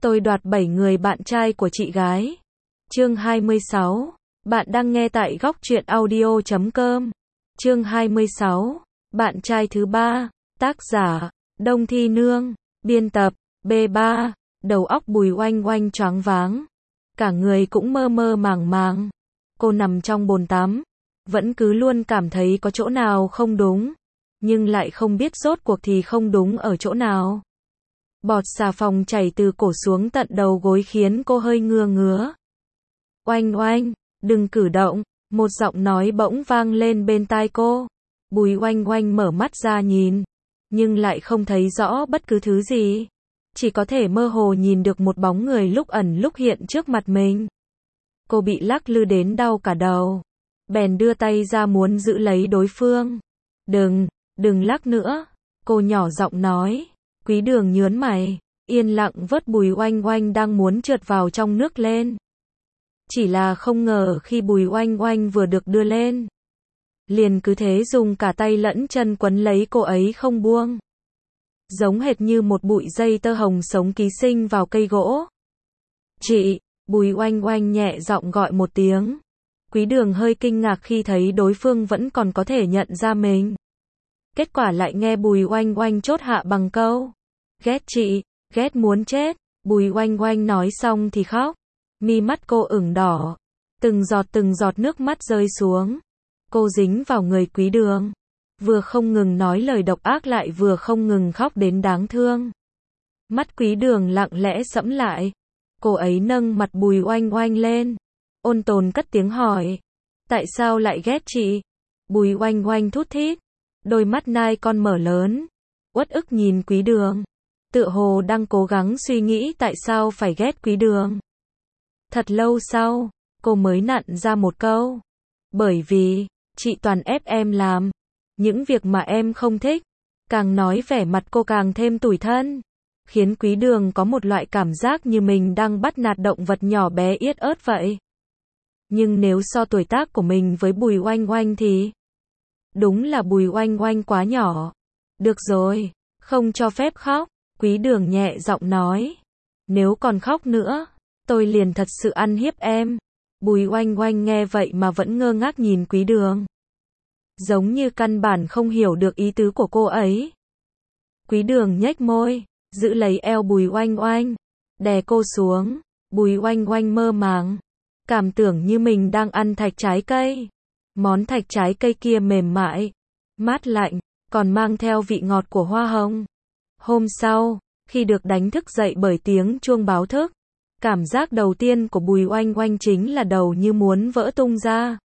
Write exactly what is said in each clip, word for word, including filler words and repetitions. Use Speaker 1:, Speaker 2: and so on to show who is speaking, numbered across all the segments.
Speaker 1: Tôi đoạt bảy người bạn trai của chị gái. Chương hai mươi sáu. Bạn đang nghe tại góc truyện audio chấm com. Chương hai mươi sáu. Bạn trai thứ ba. Tác giả Đông Thi Nương. Biên tập B ba. Đầu óc Bùi Oanh Oanh choáng váng. Cả người cũng mơ mơ màng màng. Cô nằm trong bồn tắm, vẫn cứ luôn cảm thấy có chỗ nào không đúng, nhưng lại không biết rốt cuộc thì không đúng ở chỗ nào. Bọt xà phòng chảy từ cổ xuống tận đầu gối khiến cô hơi ngứa ngứa. Oanh Oanh, đừng cử động, một giọng nói bỗng vang lên bên tai cô. Bùi Oanh Oanh mở mắt ra nhìn, nhưng lại không thấy rõ bất cứ thứ gì. Chỉ có thể mơ hồ nhìn được một bóng người lúc ẩn lúc hiện trước mặt mình. Cô bị lắc lư đến đau cả đầu. Bèn đưa tay ra muốn giữ lấy đối phương. Đừng, đừng lắc nữa. Cô nhỏ giọng nói. Quý Đường nhớn mày, yên lặng vớt Bùi Oanh Oanh đang muốn trượt vào trong nước lên. Chỉ là không ngờ khi Bùi Oanh Oanh vừa được đưa lên, liền cứ thế dùng cả tay lẫn chân quấn lấy cô ấy không buông. Giống hệt như một bụi dây tơ hồng sống ký sinh vào cây gỗ. Chị, Bùi Oanh Oanh nhẹ giọng gọi một tiếng. Quý Đường hơi kinh ngạc khi thấy đối phương vẫn còn có thể nhận ra mình. Kết quả lại nghe Bùi Oanh Oanh chốt hạ bằng câu. Ghét chị, ghét muốn chết. Bùi Oanh Oanh nói xong thì khóc. Mi mắt cô ửng đỏ. Từng giọt từng giọt nước mắt rơi xuống. Cô dính vào người Quý Đường. Vừa không ngừng nói lời độc ác lại vừa không ngừng khóc đến đáng thương. Mắt Quý Đường lặng lẽ sẫm lại. Cô ấy nâng mặt Bùi Oanh Oanh lên. Ôn tồn cất tiếng hỏi. Tại sao lại ghét chị? Bùi Oanh Oanh thút thít. Đôi mắt nai con mở lớn. Uất ức nhìn Quý Đường. Tựa hồ đang cố gắng suy nghĩ tại sao phải ghét Quý Đường. Thật lâu sau, cô mới nặn ra một câu. Bởi vì, chị toàn ép em làm những việc mà em không thích. Càng nói vẻ mặt cô càng thêm tủi thân, khiến Quý Đường có một loại cảm giác như mình đang bắt nạt động vật nhỏ bé yết ớt vậy. Nhưng nếu so tuổi tác của mình với Bùi Oanh Oanh thì đúng là Bùi Oanh Oanh quá nhỏ. Được rồi, không cho phép khóc. Quý Đường nhẹ giọng nói. Nếu còn khóc nữa, tôi liền thật sự ăn hiếp em. Bùi Oanh Oanh nghe vậy mà vẫn ngơ ngác nhìn Quý Đường. Giống như căn bản không hiểu được ý tứ của cô ấy. Quý Đường nhếch môi, giữ lấy eo Bùi Oanh Oanh, đè cô xuống. Bùi Oanh Oanh mơ màng, cảm tưởng như mình đang ăn thạch trái cây. Món thạch trái cây kia mềm mại, mát lạnh, còn mang theo vị ngọt của hoa hồng. Hôm sau, khi được đánh thức dậy bởi tiếng chuông báo thức, cảm giác đầu tiên của Bùi Oanh Oanh chính là đầu như muốn vỡ tung ra.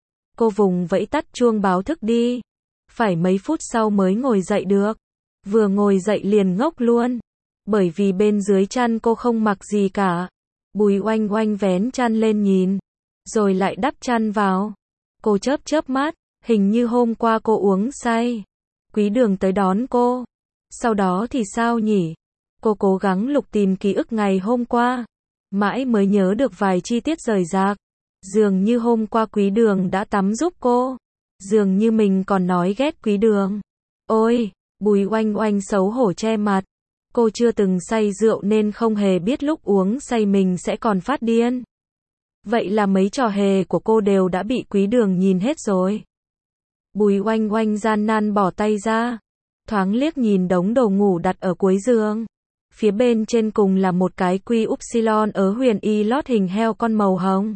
Speaker 1: Cô vùng vẫy tắt chuông báo thức đi. Phải mấy phút sau mới ngồi dậy được. Vừa ngồi dậy liền ngốc luôn. Bởi vì bên dưới chăn cô không mặc gì cả. Bùi Oanh Oanh vén chăn lên nhìn, rồi lại đắp chăn vào. Cô chớp chớp mắt, hình như hôm qua cô uống say. Quý Đường tới đón cô. Sau đó thì sao nhỉ? Cô cố gắng lục tìm ký ức ngày hôm qua, mãi mới nhớ được vài chi tiết rời rạc. Dường như hôm qua Quý Đường đã tắm giúp cô. Dường như mình còn nói ghét Quý Đường. Ôi, Bùi Oanh Oanh xấu hổ che mặt. Cô chưa từng say rượu nên không hề biết lúc uống say mình sẽ còn phát điên. Vậy là mấy trò hề của cô đều đã bị Quý Đường nhìn hết rồi. Bùi Oanh Oanh gian nan bỏ tay ra, thoáng liếc nhìn đống đồ ngủ đặt ở cuối giường. Phía bên trên cùng là một cái quy upsilon ớ huyền y lót hình heo con màu hồng.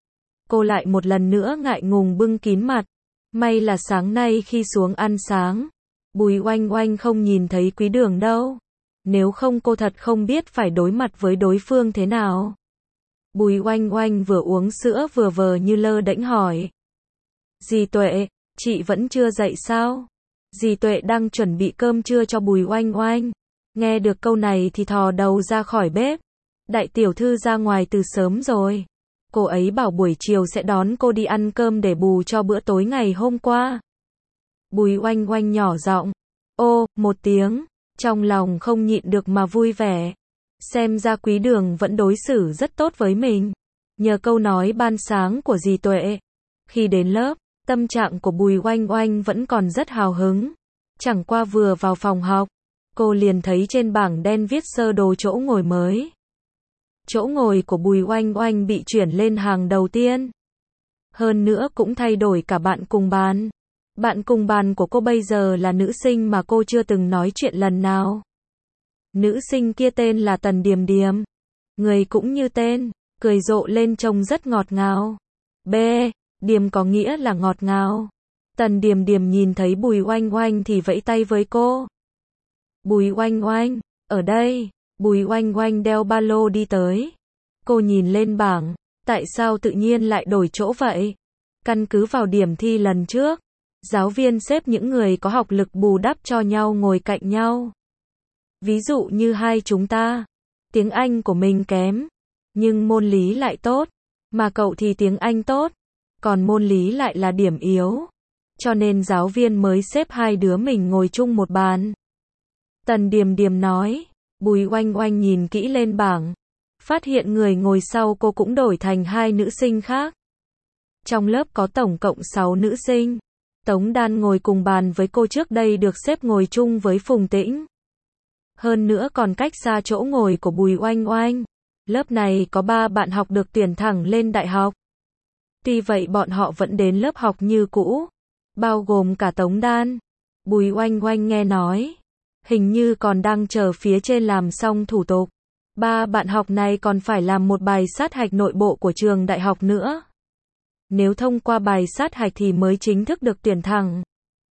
Speaker 1: Cô lại một lần nữa ngại ngùng bưng kín mặt. May là sáng nay khi xuống ăn sáng, Bùi Oanh Oanh không nhìn thấy Quý Đường đâu. Nếu không cô thật không biết phải đối mặt với đối phương thế nào. Bùi Oanh Oanh vừa uống sữa vừa vờ như lơ đễnh hỏi. Dì Tuệ, chị vẫn chưa dậy sao? Dì Tuệ đang chuẩn bị cơm trưa cho Bùi Oanh Oanh. Nghe được câu này thì thò đầu ra khỏi bếp. Đại tiểu thư ra ngoài từ sớm rồi. Cô ấy bảo buổi chiều sẽ đón cô đi ăn cơm để bù cho bữa tối ngày hôm qua. Bùi Oanh Oanh nhỏ giọng. Ô, một tiếng. Trong lòng không nhịn được mà vui vẻ. Xem ra Quý Đường vẫn đối xử rất tốt với mình. Nhờ câu nói ban sáng của dì Tuệ. Khi đến lớp, tâm trạng của Bùi Oanh Oanh vẫn còn rất hào hứng. Chẳng qua vừa vào phòng học, cô liền thấy trên bảng đen viết sơ đồ chỗ ngồi mới. Chỗ ngồi của Bùi Oanh Oanh bị chuyển lên hàng đầu tiên. Hơn nữa cũng thay đổi cả bạn cùng bàn. Bạn cùng bàn của cô bây giờ là nữ sinh mà cô chưa từng nói chuyện lần nào. Nữ sinh kia tên là Tần Điềm Điềm. Người cũng như tên, cười rộ lên trông rất ngọt ngào. B. Điềm có nghĩa là ngọt ngào. Tần Điềm Điềm nhìn thấy Bùi Oanh Oanh thì vẫy tay với cô. Bùi Oanh Oanh, ở đây. Bùi Oanh Oanh đeo ba lô đi tới. Cô nhìn lên bảng, tại sao tự nhiên lại đổi chỗ vậy? Căn cứ vào điểm thi lần trước, giáo viên xếp những người có học lực bù đắp cho nhau ngồi cạnh nhau. Ví dụ như hai chúng ta, tiếng Anh của mình kém, nhưng môn lý lại tốt, mà cậu thì tiếng Anh tốt, còn môn lý lại là điểm yếu. Cho nên giáo viên mới xếp hai đứa mình ngồi chung một bàn. Tần Điềm Điềm nói. Bùi Oanh Oanh nhìn kỹ lên bảng, phát hiện người ngồi sau cô cũng đổi thành hai nữ sinh khác. Trong lớp có tổng cộng sáu nữ sinh. Tống Đan ngồi cùng bàn với cô trước đây được xếp ngồi chung với Phùng Tĩnh. Hơn nữa còn cách xa chỗ ngồi của Bùi Oanh Oanh. Lớp này có ba bạn học được tuyển thẳng lên đại học. Tuy vậy bọn họ vẫn đến lớp học như cũ, bao gồm cả Tống Đan. Bùi Oanh Oanh nghe nói, hình như còn đang chờ phía trên làm xong thủ tục. Ba bạn học này còn phải làm một bài sát hạch nội bộ của trường đại học nữa. Nếu thông qua bài sát hạch thì mới chính thức được tuyển thẳng.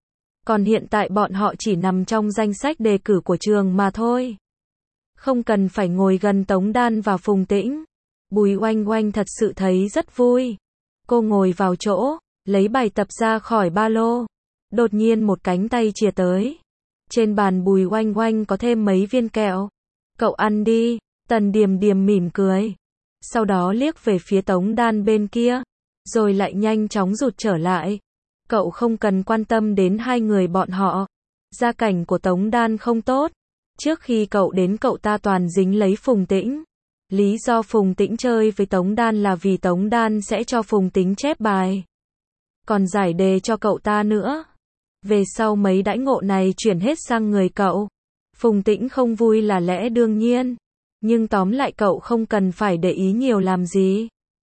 Speaker 1: Còn hiện tại bọn họ chỉ nằm trong danh sách đề cử của trường mà thôi. Không cần phải ngồi gần Tống Đan và Phùng Tĩnh. Bùi Oanh Oanh thật sự thấy rất vui. Cô ngồi vào chỗ, lấy bài tập ra khỏi ba lô. Đột nhiên một cánh tay chìa tới. Trên bàn Bùi Oanh Oanh có thêm mấy viên kẹo. Cậu ăn đi. Tần Điềm Điềm mỉm cười. Sau đó liếc về phía Tống Đan bên kia. Rồi lại nhanh chóng rụt trở lại. Cậu không cần quan tâm đến hai người bọn họ. Gia cảnh của Tống Đan không tốt. Trước khi cậu đến cậu ta toàn dính lấy Phùng Tĩnh. Lý do Phùng Tĩnh chơi với Tống Đan là vì Tống Đan sẽ cho Phùng Tĩnh chép bài. Còn giải đề cho cậu ta nữa. Về sau mấy đãi ngộ này chuyển hết sang người cậu. Phùng Tĩnh không vui là lẽ đương nhiên. Nhưng tóm lại cậu không cần phải để ý nhiều làm gì.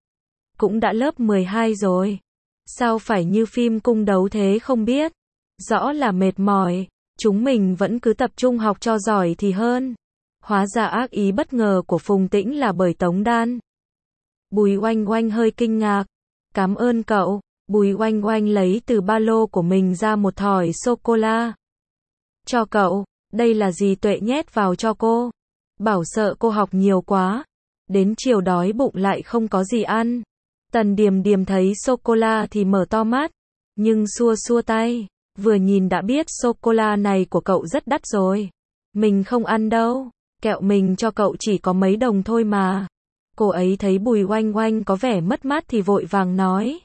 Speaker 1: Cũng đã lớp mười hai rồi. Sao phải như phim cung đấu thế không biết. Rõ là mệt mỏi. Chúng mình vẫn cứ tập trung học cho giỏi thì hơn. Hóa ra ác ý bất ngờ của Phùng Tĩnh là bởi Tống Đan. Bùi Oanh Oanh hơi kinh ngạc. Cảm ơn cậu. Bùi Oanh Oanh lấy từ ba lô của mình ra một thỏi sô-cô-la. Cho cậu. Đây là gì Tuệ nhét vào cho cô. Bảo sợ cô học nhiều quá. Đến chiều đói bụng lại không có gì ăn. Tần Điềm Điềm thấy sô-cô-la thì mở to mắt. Nhưng xua xua tay. Vừa nhìn đã biết sô-cô-la này của cậu rất đắt rồi. Mình không ăn đâu. Kẹo mình cho cậu chỉ có mấy đồng thôi mà. Cô ấy thấy Bùi Oanh Oanh có vẻ mất mát thì vội vàng nói.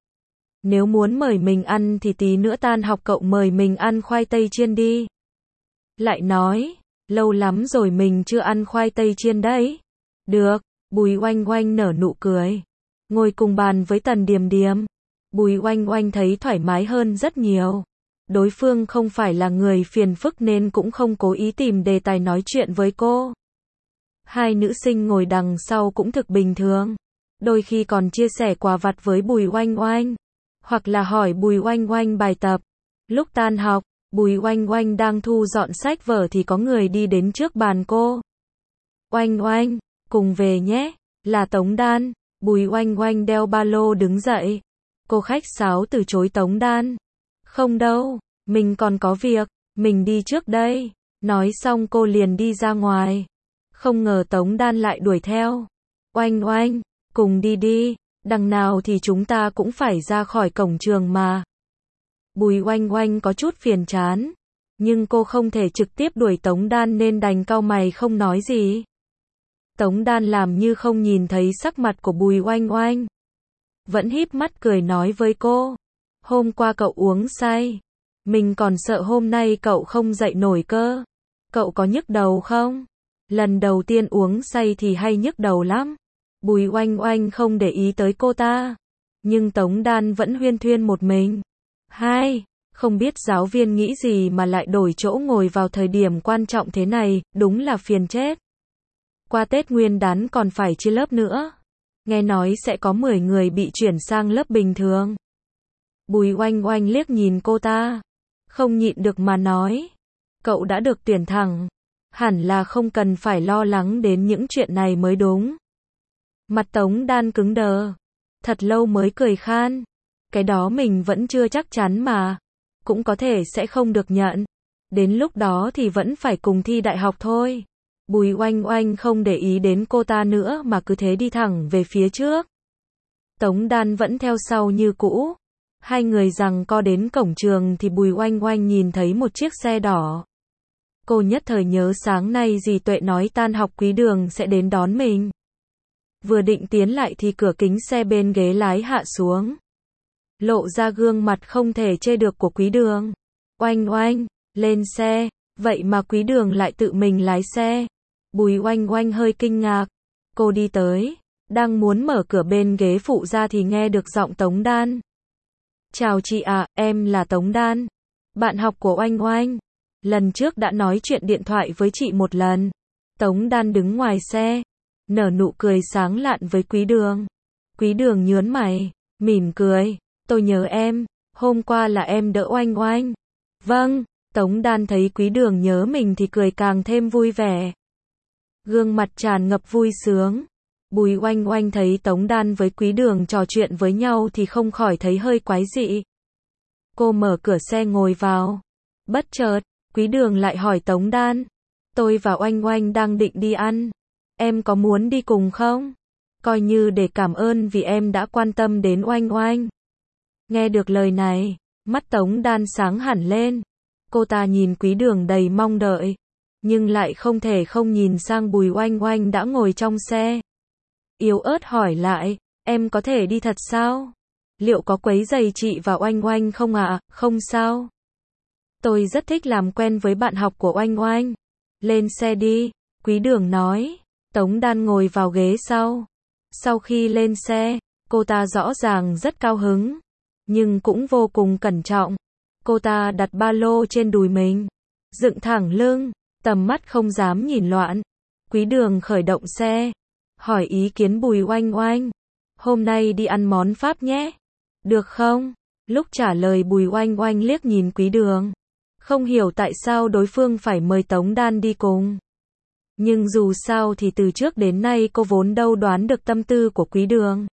Speaker 1: Nếu muốn mời mình ăn thì tí nữa tan học cậu mời mình ăn khoai tây chiên đi. Lại nói, lâu lắm rồi mình chưa ăn khoai tây chiên đấy. Được, Bùi Oanh Oanh nở nụ cười. Ngồi cùng bàn với Tần Điềm Điềm. Bùi Oanh Oanh thấy thoải mái hơn rất nhiều. Đối phương không phải là người phiền phức nên cũng không cố ý tìm đề tài nói chuyện với cô. Hai nữ sinh ngồi đằng sau cũng thực bình thường. Đôi khi còn chia sẻ quà vặt với Bùi Oanh Oanh. Hoặc là hỏi Bùi Oanh Oanh bài tập. Lúc tan học, Bùi Oanh Oanh đang thu dọn sách vở thì có người đi đến trước bàn cô. Oanh Oanh, cùng về nhé. Là Tống Đan. Bùi Oanh Oanh đeo ba lô đứng dậy. Cô khách sáo từ chối Tống Đan. Không đâu, mình còn có việc, mình đi trước đây. Nói xong cô liền đi ra ngoài. Không ngờ Tống Đan lại đuổi theo. Oanh Oanh, cùng đi đi, đằng nào thì chúng ta cũng phải ra khỏi cổng trường mà. Bùi Oanh Oanh có chút phiền chán. Nhưng cô không thể trực tiếp đuổi Tống Đan nên đành cau mày không nói gì. Tống Đan làm như không nhìn thấy sắc mặt của Bùi Oanh Oanh. Vẫn híp mắt cười nói với cô. Hôm qua cậu uống say. Mình còn sợ hôm nay cậu không dậy nổi cơ. Cậu có nhức đầu không? Lần đầu tiên uống say thì hay nhức đầu lắm. Bùi Oanh Oanh không để ý tới cô ta. Nhưng Tống Đan vẫn huyên thuyên một mình. Hai, không biết giáo viên nghĩ gì mà lại đổi chỗ ngồi vào thời điểm quan trọng thế này, đúng là phiền chết. Qua Tết Nguyên đán còn phải chia lớp nữa. Nghe nói sẽ có mười người bị chuyển sang lớp bình thường. Bùi Oanh Oanh liếc nhìn cô ta, không nhịn được mà nói. Cậu đã được tuyển thẳng, hẳn là không cần phải lo lắng đến những chuyện này mới đúng. Mặt Tống Đan cứng đờ, thật lâu mới cười khan. Cái đó mình vẫn chưa chắc chắn mà, cũng có thể sẽ không được nhận. Đến lúc đó thì vẫn phải cùng thi đại học thôi. Bùi Oanh Oanh không để ý đến cô ta nữa mà cứ thế đi thẳng về phía trước. Tống Đan vẫn theo sau như cũ. Hai người giằng co đến cổng trường thì Bùi Oanh Oanh nhìn thấy một chiếc xe đỏ. Cô nhất thời nhớ sáng nay dì Tuệ nói tan học Quý Đường sẽ đến đón mình. Vừa định tiến lại thì cửa kính xe bên ghế lái hạ xuống. Lộ ra gương mặt không thể chê được của Quý Đường. Oanh Oanh, lên xe, vậy mà Quý Đường lại tự mình lái xe. Bùi Oanh Oanh hơi kinh ngạc. Cô đi tới, đang muốn mở cửa bên ghế phụ ra thì nghe được giọng Tống Đan. Chào chị ạ, em là Tống Đan, bạn học của Oanh Oanh. Lần trước đã nói chuyện điện thoại với chị một lần. Tống Đan đứng ngoài xe, nở nụ cười sáng lạn với Quý Đường. Quý Đường nhướng mày, mỉm cười. Tôi nhớ em, hôm qua là em đỡ Oanh Oanh. Vâng, Tống Đan thấy Quý Đường nhớ mình thì cười càng thêm vui vẻ. Gương mặt tràn ngập vui sướng. Bùi Oanh Oanh thấy Tống Đan với Quý Đường trò chuyện với nhau thì không khỏi thấy hơi quái dị. Cô mở cửa xe ngồi vào. Bất chợt, Quý Đường lại hỏi Tống Đan. Tôi và Oanh Oanh đang định đi ăn. Em có muốn đi cùng không? Coi như để cảm ơn vì em đã quan tâm đến Oanh Oanh. Nghe được lời này, mắt Tống Đan sáng hẳn lên. Cô ta nhìn Quý Đường đầy mong đợi, nhưng lại không thể không nhìn sang Bùi Oanh Oanh đã ngồi trong xe. Yếu ớt hỏi lại, em có thể đi thật sao? Liệu có quấy rầy chị và Oanh Oanh không ạ? À? Không sao. Tôi rất thích làm quen với bạn học của Oanh Oanh. Lên xe đi, Quý Đường nói. Tống Đan ngồi vào ghế sau. Sau khi lên xe, cô ta rõ ràng rất cao hứng, nhưng cũng vô cùng cẩn trọng. Cô ta đặt ba lô trên đùi mình, dựng thẳng lưng, tầm mắt không dám nhìn loạn. Quý Đường khởi động xe, hỏi ý kiến Bùi Oanh Oanh. Hôm nay đi ăn món Pháp nhé. Được không? Lúc trả lời Bùi Oanh Oanh liếc nhìn Quý Đường. Không hiểu tại sao đối phương phải mời Tống Đan đi cùng. Nhưng dù sao thì từ trước đến nay cô vốn đâu đoán được tâm tư của Quý Đường.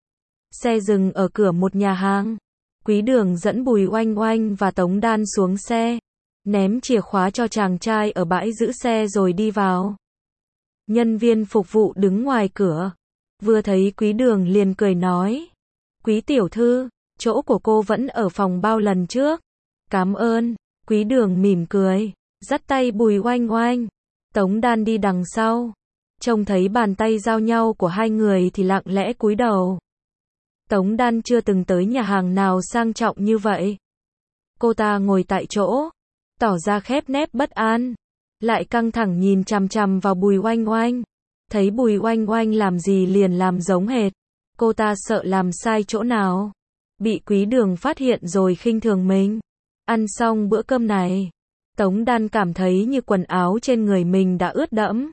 Speaker 1: Xe dừng ở cửa một nhà hàng. Quý Đường dẫn Bùi Oanh Oanh và Tống Đan xuống xe, ném chìa khóa cho chàng trai ở bãi giữ xe rồi đi vào. Nhân viên phục vụ đứng ngoài cửa, vừa thấy Quý Đường liền cười nói. Quý tiểu thư, chỗ của cô vẫn ở phòng bao lần trước. Cảm ơn. Quý Đường mỉm cười, dắt tay Bùi Oanh Oanh. Tống Đan đi đằng sau, trông thấy bàn tay giao nhau của hai người thì lặng lẽ cúi đầu. Tống Đan chưa từng tới nhà hàng nào sang trọng như vậy. Cô ta ngồi tại chỗ, tỏ ra khép nép bất an, lại căng thẳng nhìn chằm chằm vào Bùi Oanh Oanh. Thấy Bùi Oanh Oanh làm gì liền làm giống hệt. Cô ta sợ làm sai chỗ nào, bị Quý Đường phát hiện rồi khinh thường mình. Ăn xong bữa cơm này, Tống Đan cảm thấy như quần áo trên người mình đã ướt đẫm.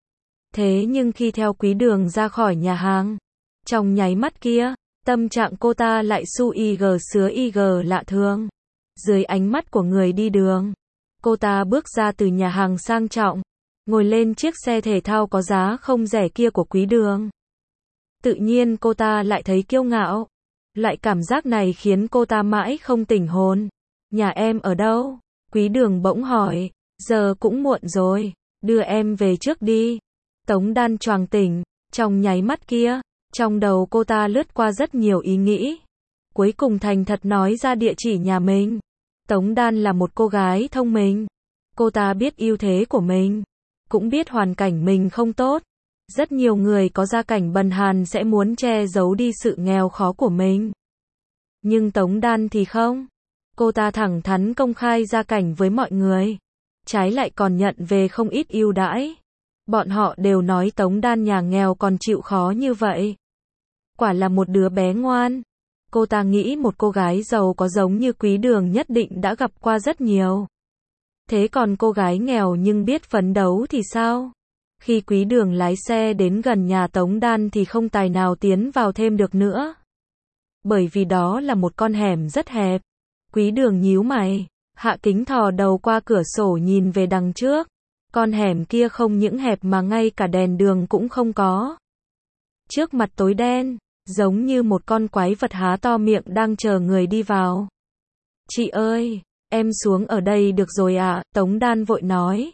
Speaker 1: Thế nhưng khi theo Quý Đường ra khỏi nhà hàng, trong nháy mắt kia, tâm trạng cô ta lại su y gờ sứa y gờ lạ thường. Dưới ánh mắt của người đi đường, cô ta bước ra từ nhà hàng sang trọng, ngồi lên chiếc xe thể thao có giá không rẻ kia của Quý Đường. Tự nhiên cô ta lại thấy kiêu ngạo. Loại cảm giác này khiến cô ta mãi không tỉnh hồn. Nhà em ở đâu? Quý Đường bỗng hỏi. Giờ cũng muộn rồi, đưa em về trước đi. Tống Đan choàng tỉnh, trong nháy mắt kia, trong đầu cô ta lướt qua rất nhiều ý nghĩ. Cuối cùng thành thật nói ra địa chỉ nhà mình. Tống Đan là một cô gái thông minh. Cô ta biết ưu thế của mình, cũng biết hoàn cảnh mình không tốt. Rất nhiều người có gia cảnh bần hàn sẽ muốn che giấu đi sự nghèo khó của mình. Nhưng Tống Đan thì không. Cô ta thẳng thắn công khai gia cảnh với mọi người. Trái lại còn nhận về không ít ưu đãi. Bọn họ đều nói Tống Đan nhà nghèo còn chịu khó như vậy. Quả là một đứa bé ngoan. Cô ta nghĩ một cô gái giàu có giống như Quý Đường nhất định đã gặp qua rất nhiều. Thế còn cô gái nghèo nhưng biết phấn đấu thì sao? Khi Quý Đường lái xe đến gần nhà Tống Đan thì không tài nào tiến vào thêm được nữa. Bởi vì đó là một con hẻm rất hẹp. Quý Đường nhíu mày, hạ kính thò đầu qua cửa sổ nhìn về đằng trước. Con hẻm kia không những hẹp mà ngay cả đèn đường cũng không có. Trước mặt tối đen, giống như một con quái vật há to miệng đang chờ người đi vào. Chị ơi, em xuống ở đây được rồi ạ, à, Tống Đan vội nói.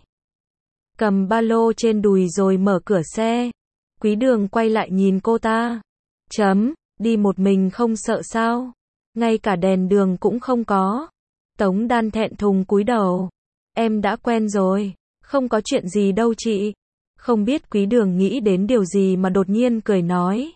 Speaker 1: Cầm ba lô trên đùi rồi mở cửa xe. Quý Đường quay lại nhìn cô ta. Chấm, đi một mình không sợ sao? Ngay cả đèn đường cũng không có. Tống Đan thẹn thùng cúi đầu. Em đã quen rồi, không có chuyện gì đâu chị. Không biết Quý Đường nghĩ đến điều gì mà đột nhiên cười nói.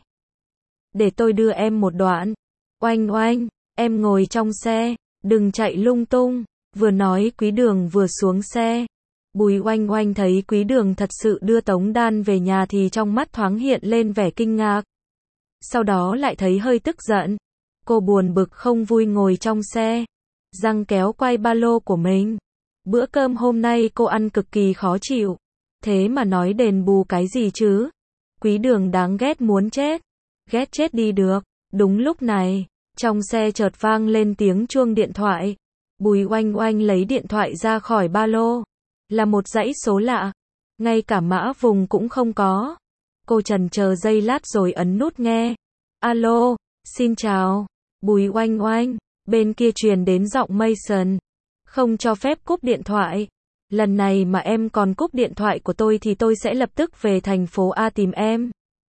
Speaker 1: Để tôi đưa em một đoạn. Oanh oanh, em ngồi trong xe, đừng chạy lung tung. Vừa nói Quý Đường vừa xuống xe. Bùi Oanh Oanh thấy Quý Đường thật sự đưa Tống Đan về nhà thì trong mắt thoáng hiện lên vẻ kinh ngạc. Sau đó lại thấy hơi tức giận. Cô buồn bực không vui ngồi trong xe, răng kéo quay ba lô của mình. Bữa cơm hôm nay cô ăn cực kỳ khó chịu. Thế mà nói đền bù cái gì chứ? Quý Đường đáng ghét muốn chết. Ghét chết đi được. Đúng lúc này, trong xe chợt vang lên tiếng chuông điện thoại. Bùi Oanh Oanh lấy điện thoại ra khỏi ba lô. Là một dãy số lạ. Ngay cả mã vùng cũng không có. Cô chần chờ giây lát rồi ấn nút nghe. Alo, xin chào. Bùi Oanh Oanh. Bên kia truyền đến giọng Mason. Không cho phép cúp điện thoại. Lần này mà em còn cúp điện thoại của tôi thì tôi sẽ lập tức về thành phố A tìm em.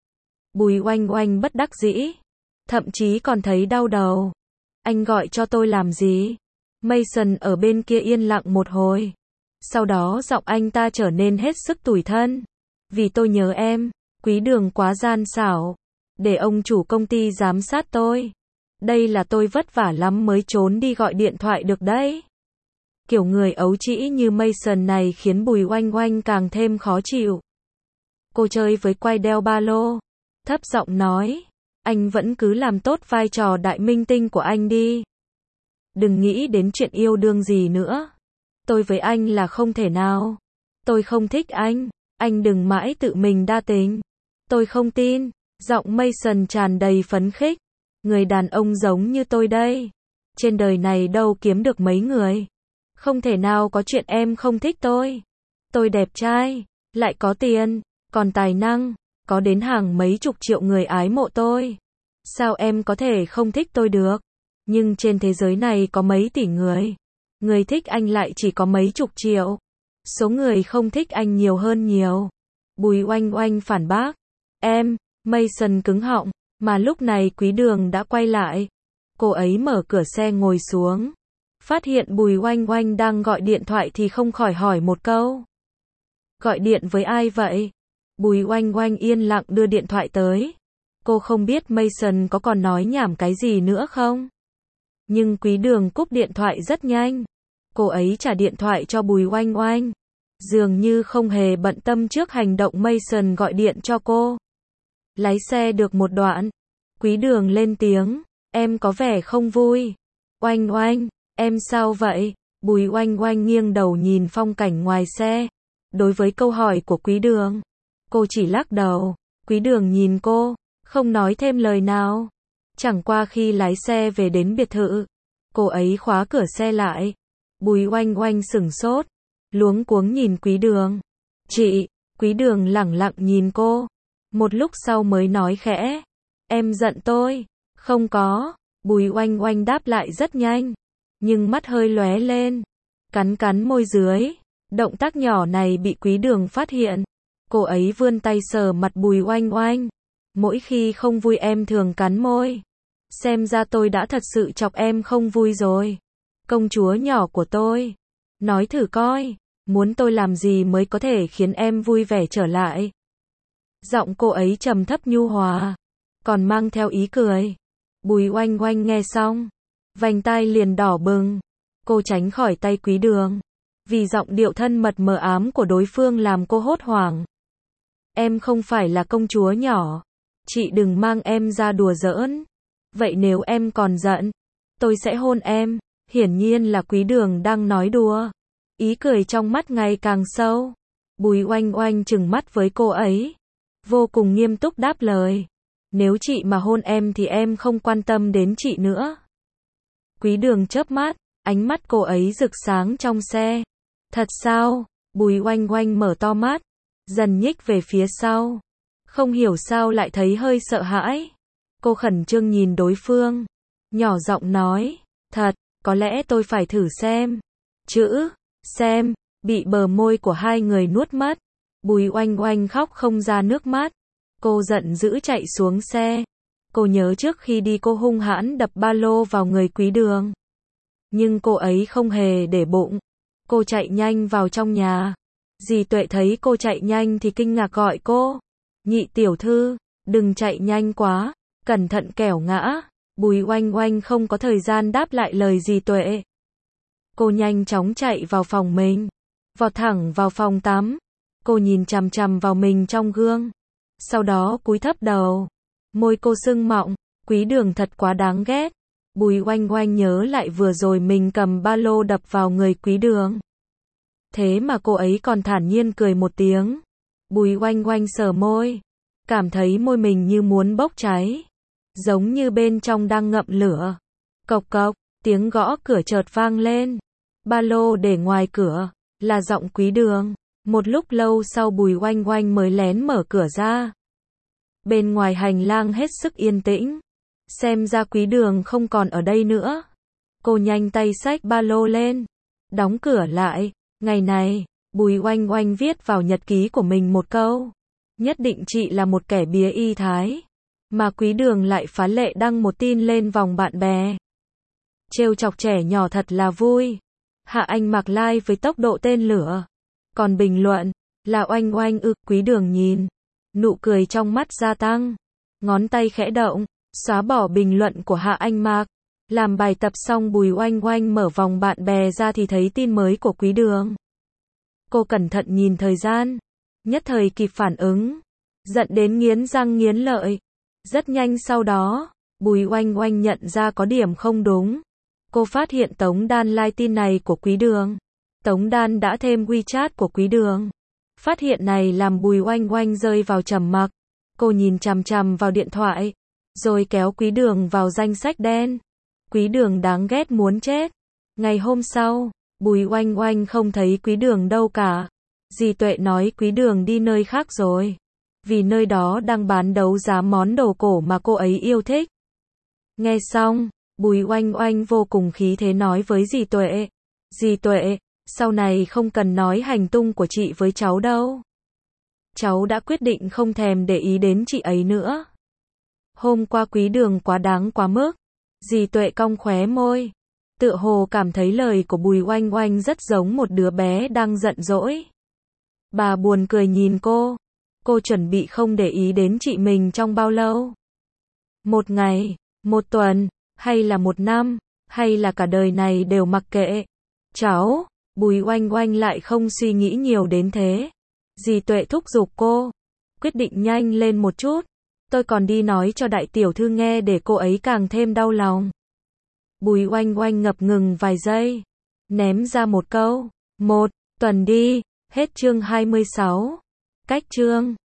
Speaker 1: Bùi Oanh Oanh bất đắc dĩ. Thậm chí còn thấy đau đầu. Anh gọi cho tôi làm gì? Mason ở bên kia yên lặng một hồi. Sau đó giọng anh ta trở nên hết sức tủi thân. Vì tôi nhớ em. Quý Đường quá gian xảo. Để ông chủ công ty giám sát tôi. Đây là tôi vất vả lắm mới trốn đi gọi điện thoại được đấy. Kiểu người ấu trĩ như Mason này khiến Bùi Oanh Oanh càng thêm khó chịu. Cô chơi với quai đeo ba lô. Thấp giọng nói. Anh vẫn cứ làm tốt vai trò đại minh tinh của anh đi. Đừng nghĩ đến chuyện yêu đương gì nữa. Tôi với anh là không thể nào. Tôi không thích anh. Anh đừng mãi tự mình đa tình. Tôi không tin. Giọng Mason tràn đầy phấn khích. Người đàn ông giống như tôi đây. Trên đời này đâu kiếm được mấy người. Không thể nào có chuyện em không thích tôi. Tôi đẹp trai, lại có tiền, còn tài năng, có đến hàng mấy chục triệu người ái mộ tôi. Sao em có thể không thích tôi được? Nhưng trên thế giới này có mấy tỷ người. Người thích anh lại chỉ có mấy chục triệu. Số người không thích anh nhiều hơn nhiều. Bùi Oanh Oanh phản bác. Em, Mason cứng họng, mà lúc này Quý Đường đã quay lại. Cô ấy mở cửa xe ngồi xuống. Phát hiện Bùi Oanh Oanh đang gọi điện thoại thì không khỏi hỏi một câu. Gọi điện với ai vậy? Bùi Oanh Oanh yên lặng đưa điện thoại tới. Cô không biết Mason có còn nói nhảm cái gì nữa không? Nhưng Quý Đường cúp điện thoại rất nhanh. Cô ấy trả điện thoại cho Bùi Oanh Oanh. Dường như không hề bận tâm trước hành động Mason gọi điện cho cô. Lái xe được một đoạn. Quý Đường lên tiếng. Em có vẻ không vui. Oanh Oanh. Em sao vậy? Bùi Oanh Oanh nghiêng đầu nhìn phong cảnh ngoài xe. Đối với câu hỏi của Quý Đường, cô chỉ lắc đầu. Quý Đường nhìn cô, không nói thêm lời nào. Chẳng qua khi lái xe về đến biệt thự, cô ấy khóa cửa xe lại. Bùi Oanh Oanh sửng sốt, luống cuống nhìn Quý Đường. Chị, Quý Đường lẳng lặng nhìn cô. Một lúc sau mới nói khẽ. Em giận tôi. Không có. Bùi Oanh Oanh đáp lại rất nhanh. Nhưng mắt hơi lóe lên. Cắn cắn môi dưới. Động tác nhỏ này bị Quý Đường phát hiện. Cô ấy vươn tay sờ mặt Bùi Oanh Oanh. Mỗi khi không vui em thường cắn môi. Xem ra tôi đã thật sự chọc em không vui rồi. Công chúa nhỏ của tôi. Nói thử coi. Muốn tôi làm gì mới có thể khiến em vui vẻ trở lại. Giọng cô ấy trầm thấp nhu hòa. Còn mang theo ý cười. Bùi Oanh Oanh nghe xong. Vành tai liền đỏ bừng. Cô tránh khỏi tay Quý Đường. Vì giọng điệu thân mật mờ ám của đối phương làm cô hốt hoảng. Em không phải là công chúa nhỏ. Chị đừng mang em ra đùa giỡn. Vậy nếu em còn giận, tôi sẽ hôn em. Hiển nhiên là Quý Đường đang nói đùa. Ý cười trong mắt ngày càng sâu. Bùi Oanh Oanh trừng mắt với cô ấy, vô cùng nghiêm túc đáp lời. Nếu chị mà hôn em thì em không quan tâm đến chị nữa. Quý Đường chớp mắt, ánh mắt cô ấy rực sáng trong xe. Thật sao? Bùi Oanh Oanh mở to mắt, dần nhích về phía sau. Không hiểu sao lại thấy hơi sợ hãi. Cô khẩn trương nhìn đối phương, nhỏ giọng nói, thật, có lẽ tôi phải thử xem. Chữ, xem, bị bờ môi của hai người nuốt mất. Bùi Oanh Oanh khóc không ra nước mắt. Cô giận dữ chạy xuống xe. Cô nhớ trước khi đi cô hung hãn đập ba lô vào người Quý Đường. Nhưng cô ấy không hề để bụng. Cô chạy nhanh vào trong nhà. Dì Tuệ thấy cô chạy nhanh thì kinh ngạc gọi cô. Nhị tiểu thư, đừng chạy nhanh quá, cẩn thận kẻo ngã. Bùi Oanh Oanh không có thời gian đáp lại lời dì Tuệ. Cô nhanh chóng chạy vào phòng mình, vọt thẳng vào phòng tắm. Cô nhìn chằm chằm vào mình trong gương, sau đó cúi thấp đầu. Môi cô sưng mọng, Quý Đường thật quá đáng ghét. Bùi Oanh Oanh nhớ lại vừa rồi mình cầm ba lô đập vào người Quý Đường. Thế mà cô ấy còn thản nhiên cười một tiếng. Bùi Oanh Oanh sờ môi, cảm thấy môi mình như muốn bốc cháy, giống như bên trong đang ngậm lửa. Cộc cộc, tiếng gõ cửa chợt vang lên. Ba lô để ngoài cửa, là giọng Quý Đường. Một lúc lâu sau Bùi Oanh Oanh mới lén mở cửa ra. Bên ngoài hành lang hết sức yên tĩnh. Xem ra Quý Đường không còn ở đây nữa. Cô nhanh tay xách ba lô lên, đóng cửa lại. Ngày này, Bùi Oanh Oanh viết vào nhật ký của mình một câu. Nhất định chị là một kẻ bía y thái. Mà Quý Đường lại phá lệ đăng một tin lên vòng bạn bè. Trêu chọc trẻ nhỏ thật là vui. Hạ Anh Mặc like với tốc độ tên lửa. Còn bình luận là Oanh Oanh ư. Quý Đường nhìn, nụ cười trong mắt gia tăng. Ngón tay khẽ động, xóa bỏ bình luận của Hạ Anh Mạc. Làm bài tập xong Bùi Oanh Oanh mở vòng bạn bè ra thì thấy tin mới của Quý Đường. Cô cẩn thận nhìn thời gian, nhất thời kịp phản ứng, giận đến nghiến răng nghiến lợi. Rất nhanh sau đó, Bùi Oanh Oanh nhận ra có điểm không đúng. Cô phát hiện Tống Đan like tin này của Quý Đường. Tống Đan đã thêm WeChat của Quý Đường. Phát hiện này làm Bùi Oanh Oanh rơi vào trầm mặc. Cô nhìn chằm chằm vào điện thoại, rồi kéo Quý Đường vào danh sách đen. Quý Đường đáng ghét muốn chết. Ngày hôm sau, Bùi Oanh Oanh không thấy Quý Đường đâu cả. Dì Tuệ nói Quý Đường đi nơi khác rồi. Vì nơi đó đang bán đấu giá món đồ cổ mà cô ấy yêu thích. Nghe xong, Bùi Oanh Oanh vô cùng khí thế nói với dì Tuệ. Dì Tuệ, sau này không cần nói hành tung của chị với cháu đâu. Cháu đã quyết định không thèm để ý đến chị ấy nữa. Hôm qua Quý Đường quá đáng quá mức. Dì Tuệ cong khóe môi, tựa hồ cảm thấy lời của Bùi Oanh Oanh rất giống một đứa bé đang giận dỗi. Bà buồn cười nhìn cô. Cô chuẩn bị không để ý đến chị mình trong bao lâu? Một ngày, một tuần, hay là một năm, hay là cả đời này đều mặc kệ? Cháu, Bùi Oanh Oanh lại không suy nghĩ nhiều đến thế. Dì Tuệ thúc giục cô, quyết định nhanh lên một chút. Tôi còn đi nói cho đại tiểu thư nghe để cô ấy càng thêm đau lòng. Bùi Oanh Oanh ngập ngừng vài giây, ném ra một câu. Một tuần đi. Hết chương hai mươi sáu. Cách chương